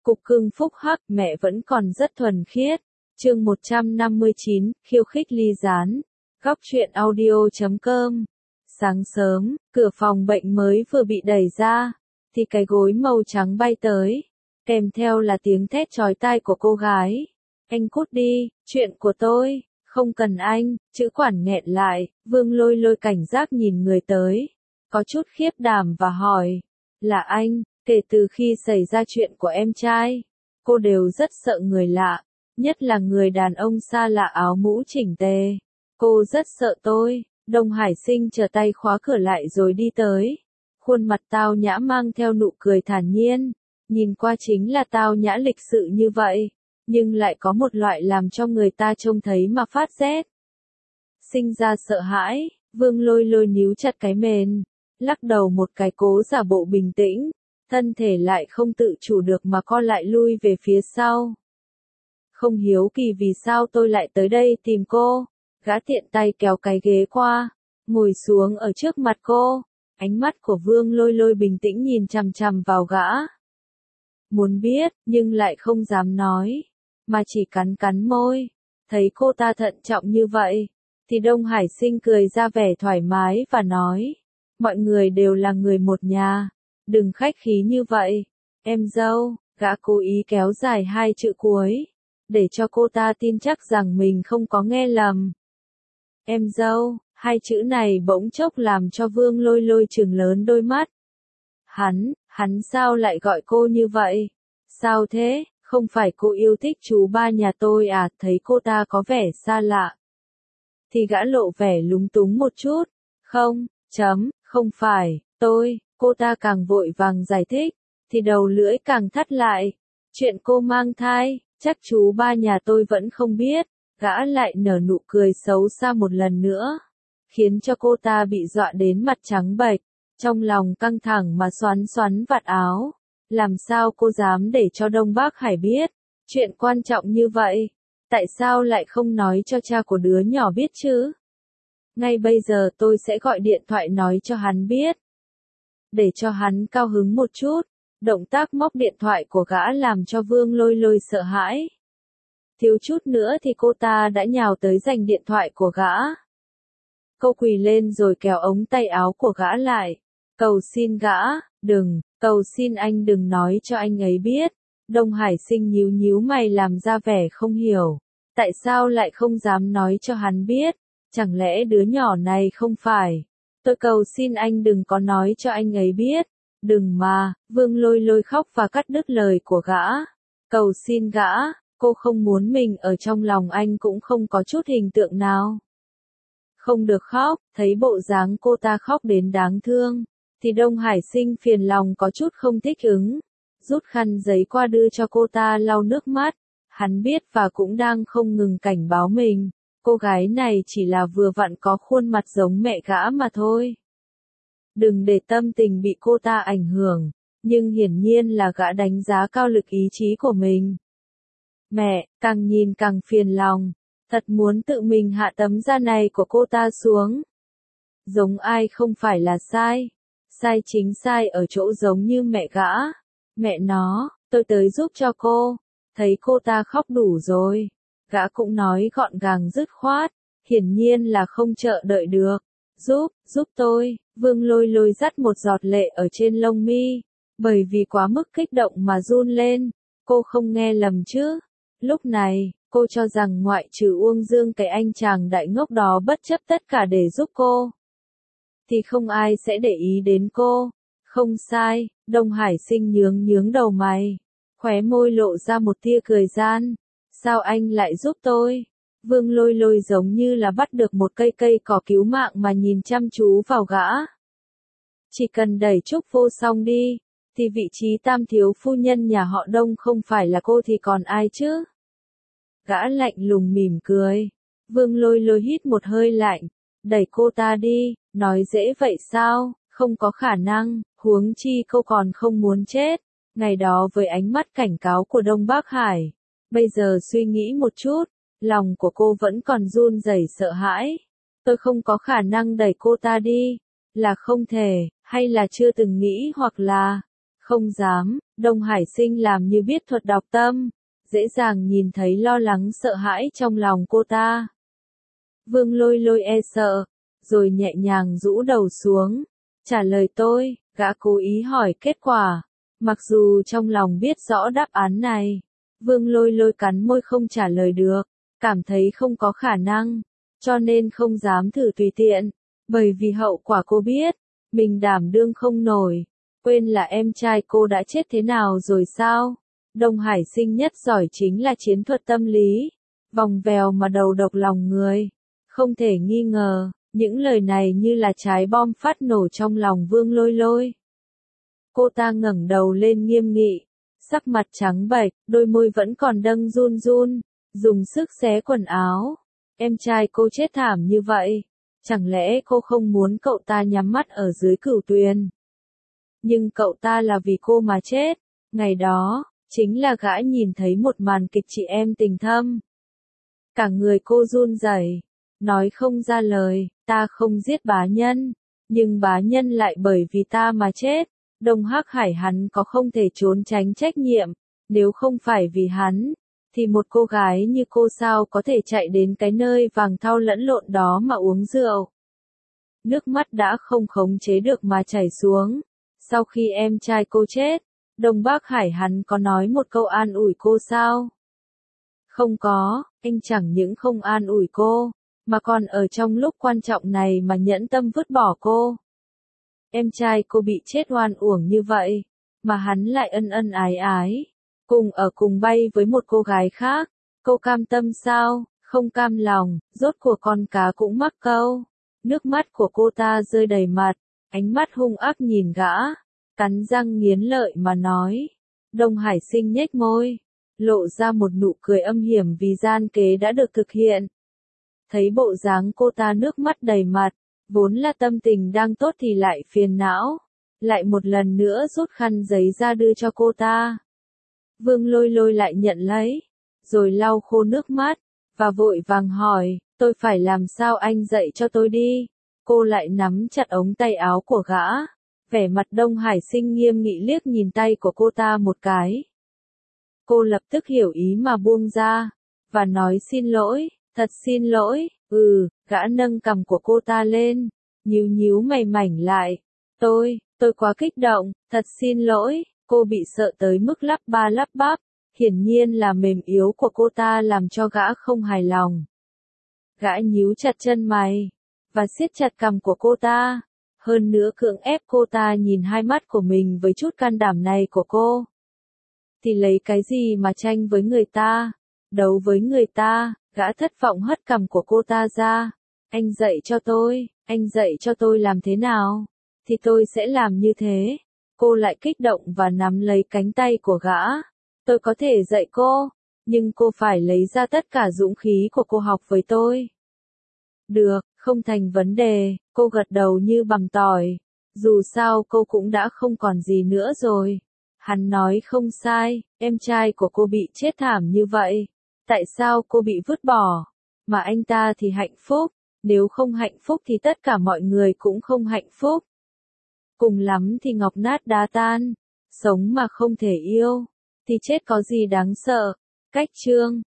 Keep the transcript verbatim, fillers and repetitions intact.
Cục cưng phúc hắc, mẹ vẫn còn rất thuần khiết. Chương một trăm năm mươi chín, khiêu khích ly gián. Góc truyện audio chấm com. Sáng sớm, cửa phòng bệnh mới vừa bị đẩy ra, thì cái gối màu trắng bay tới, kèm theo là tiếng thét chói tai của cô gái. Anh cút đi, chuyện của tôi, không cần anh, chữ quản nghẹn lại, Vương Lôi Lôi cảnh giác nhìn người tới, có chút khiếp đảm và hỏi, là anh? Kể từ khi xảy ra chuyện của em trai, cô đều rất sợ người lạ, nhất là người đàn ông xa lạ áo mũ chỉnh tề. Cô rất sợ tôi. Đông Hải Sinh trở tay khóa cửa lại rồi đi tới. Khuôn mặt tao nhã mang theo nụ cười thản nhiên, nhìn qua chính là tao nhã lịch sự như vậy, nhưng lại có một loại làm cho người ta trông thấy mà phát rét. Sinh ra sợ hãi, Vương Lôi Lôi níu chặt cái mền, lắc đầu một cái cố giả bộ bình tĩnh, thân thể lại không tự chủ được mà co lại lui về phía sau. Không hiếu kỳ vì sao tôi lại tới đây tìm cô. Gã tiện tay kéo cái ghế qua, ngồi xuống ở trước mặt cô, ánh mắt của Vương Lôi Lôi bình tĩnh nhìn chằm chằm vào gã. Muốn biết, nhưng lại không dám nói, mà chỉ cắn cắn môi. Thấy cô ta thận trọng như vậy, thì Đông Hải Sinh cười ra vẻ thoải mái và nói, mọi người đều là người một nhà, đừng khách khí như vậy. Em dâu, gã cố ý kéo dài hai chữ cuối, để cho cô ta tin chắc rằng mình không có nghe lầm. Em dâu, hai chữ này bỗng chốc làm cho Vương Lôi Lôi trừng lớn đôi mắt. Hắn, hắn sao lại gọi cô như vậy? Sao thế, không phải cô yêu thích chú ba nhà tôi à? Thấy cô ta có vẻ xa lạ, thì gã lộ vẻ lúng túng một chút. Không, chấm, không phải, tôi, cô ta càng vội vàng giải thích, thì đầu lưỡi càng thắt lại. Chuyện cô mang thai, chắc chú ba nhà tôi vẫn không biết. Gã lại nở nụ cười xấu xa một lần nữa, khiến cho cô ta bị dọa đến mặt trắng bệch, trong lòng căng thẳng mà xoắn xoắn vạt áo. Làm sao cô dám để cho Đông Bắc Hải biết chuyện quan trọng như vậy? Tại sao lại không nói cho cha của đứa nhỏ biết chứ? Ngay bây giờ tôi sẽ gọi điện thoại nói cho hắn biết, để cho hắn cao hứng một chút. Động tác móc điện thoại của gã làm cho Vương Lôi Lôi sợ hãi. Thiếu chút nữa thì cô ta đã nhào tới giành điện thoại của gã. Cô quỳ lên rồi kéo ống tay áo của gã lại. Cầu xin gã, đừng, cầu xin anh đừng nói cho anh ấy biết. Đông Hải Sinh nhíu nhíu mày làm ra vẻ không hiểu. Tại sao lại không dám nói cho hắn biết? Chẳng lẽ đứa nhỏ này không phải? Tôi cầu xin anh đừng có nói cho anh ấy biết. Đừng mà, Vương Lôi Lôi khóc và cắt đứt lời của gã. Cầu xin gã. Cô không muốn mình ở trong lòng anh cũng không có chút hình tượng nào. Không được khóc, thấy bộ dáng cô ta khóc đến đáng thương, thì Đông Hải Sinh phiền lòng có chút không thích ứng. Rút khăn giấy qua đưa cho cô ta lau nước mắt. Hắn biết và cũng đang không ngừng cảnh báo mình, cô gái này chỉ là vừa vặn có khuôn mặt giống mẹ gã mà thôi. Đừng để tâm tình bị cô ta ảnh hưởng, nhưng hiển nhiên là gã đánh giá cao lực ý chí của mình. Mẹ, càng nhìn càng phiền lòng, thật muốn tự mình hạ tấm da này của cô ta xuống. Giống ai không phải là sai, sai chính sai ở chỗ giống như mẹ gã. Mẹ nó, tôi tới giúp cho cô. Thấy cô ta khóc đủ rồi, gã cũng nói gọn gàng dứt khoát, hiển nhiên là không chờ đợi được. Giúp, giúp tôi. Vương Lôi Lôi dắt một giọt lệ ở trên lông mi, bởi vì quá mức kích động mà run lên. Cô không nghe lầm chứ? Lúc này, cô cho rằng ngoại trừ Uông Dương cái anh chàng đại ngốc đó bất chấp tất cả để giúp cô, thì không ai sẽ để ý đến cô. Không sai, Đông Hải Sinh nhướng nhướng đầu mày, khóe môi lộ ra một tia cười gian. Sao anh lại giúp tôi? Vương Lôi Lôi giống như là bắt được một cây cây cỏ cứu mạng mà nhìn chăm chú vào gã. Chỉ cần đẩy Trúc Vô Song đi, thì vị trí tam thiếu phu nhân nhà họ Đông không phải là cô thì còn ai chứ? Gã lạnh lùng mỉm cười. Vương Lôi Lôi hít một hơi lạnh, đẩy cô ta đi, nói dễ vậy sao? Không có khả năng, huống chi cô còn không muốn chết. Ngày đó với ánh mắt cảnh cáo của Đông Bắc Hải, bây giờ suy nghĩ một chút, lòng của cô vẫn còn run rẩy sợ hãi. Tôi không có khả năng đẩy cô ta đi, là không thể, hay là chưa từng nghĩ hoặc là Không dám, Đông Hải Sinh làm như biết thuật đọc tâm, dễ dàng nhìn thấy lo lắng sợ hãi trong lòng cô ta. Vương Lôi Lôi e sợ, rồi nhẹ nhàng rũ đầu xuống, trả lời tôi, gã cố ý hỏi kết quả, mặc dù trong lòng biết rõ đáp án này. Vương Lôi Lôi cắn môi không trả lời được, cảm thấy không có khả năng, cho nên không dám thử tùy tiện, bởi vì hậu quả cô biết, mình đảm đương không nổi, quên là em trai cô đã chết thế nào rồi sao? Đông Hải Sinh nhất giỏi chính là chiến thuật tâm lý, vòng vèo mà đầu độc lòng người, không thể nghi ngờ, những lời này như là trái bom phát nổ trong lòng Vương Lôi Lôi. Cô ta ngẩng đầu lên nghiêm nghị, sắc mặt trắng bệch, đôi môi vẫn còn đang run run, dùng sức xé quần áo. Em trai cô chết thảm như vậy, chẳng lẽ cô không muốn cậu ta nhắm mắt ở dưới cửu tuyền? Nhưng cậu ta là vì cô mà chết, ngày đó, chính là gã nhìn thấy một màn kịch chị em tình thâm. Cả người cô run rẩy, nói không ra lời, ta không giết bá nhân, nhưng bá nhân lại bởi vì ta mà chết. Đông Hắc Hải hắn có không thể trốn tránh trách nhiệm, nếu không phải vì hắn, thì một cô gái như cô sao có thể chạy đến cái nơi vàng thau lẫn lộn đó mà uống rượu. Nước mắt đã không khống chế được mà chảy xuống. Sau khi em trai cô chết, Đông Bắc Hải hắn có nói một câu an ủi cô sao? Không có, anh chẳng những không an ủi cô, mà còn ở trong lúc quan trọng này mà nhẫn tâm vứt bỏ cô. Em trai cô bị chết oan uổng như vậy, mà hắn lại ân ân ái ái, cùng ở cùng bay với một cô gái khác, cô cam tâm sao? Không cam lòng, rốt cuộc con cá cũng mắc câu. Nước mắt của cô ta rơi đầy mặt, ánh mắt hung ác nhìn gã, cắn răng nghiến lợi mà nói. Đông Hải Sinh nhếch môi, lộ ra một nụ cười âm hiểm vì gian kế đã được thực hiện. Thấy bộ dáng cô ta nước mắt đầy mặt, vốn là tâm tình đang tốt thì lại phiền não, lại một lần nữa rút khăn giấy ra đưa cho cô ta. Vương Lôi Lôi lại nhận lấy, rồi lau khô nước mắt, và vội vàng hỏi, tôi phải làm sao anh dạy cho tôi đi. Cô lại nắm chặt ống tay áo của gã, vẻ mặt Đông Hải Sinh nghiêm nghị liếc nhìn tay của cô ta một cái. Cô lập tức hiểu ý mà buông ra, và nói xin lỗi, thật xin lỗi, ừ, gã nâng cằm của cô ta lên, nhíu nhíu mày mảnh lại. Tôi, tôi quá kích động, thật xin lỗi, cô bị sợ tới mức lắp ba lắp bắp, hiển nhiên là mềm yếu của cô ta làm cho gã không hài lòng. Gã nhíu chặt chân mày, và siết chặt cằm của cô ta, hơn nữa cưỡng ép cô ta nhìn hai mắt của mình với chút can đảm này của cô. Thì lấy cái gì mà tranh với người ta, đấu với người ta, gã thất vọng hất cằm của cô ta ra. Anh dạy cho tôi, anh dạy cho tôi làm thế nào, thì tôi sẽ làm như thế. Cô lại kích động và nắm lấy cánh tay của gã. Tôi có thể dạy cô, nhưng cô phải lấy ra tất cả dũng khí của cô học với tôi. Được, không thành vấn đề, cô gật đầu như bằng tỏi. Dù sao cô cũng đã không còn gì nữa rồi. Hắn nói không sai, em trai của cô bị chết thảm như vậy. Tại sao cô bị vứt bỏ, mà anh ta thì hạnh phúc? Nếu không hạnh phúc thì tất cả mọi người cũng không hạnh phúc. Cùng lắm thì ngọc nát đá tan, sống mà không thể yêu, thì chết có gì đáng sợ. Cách chương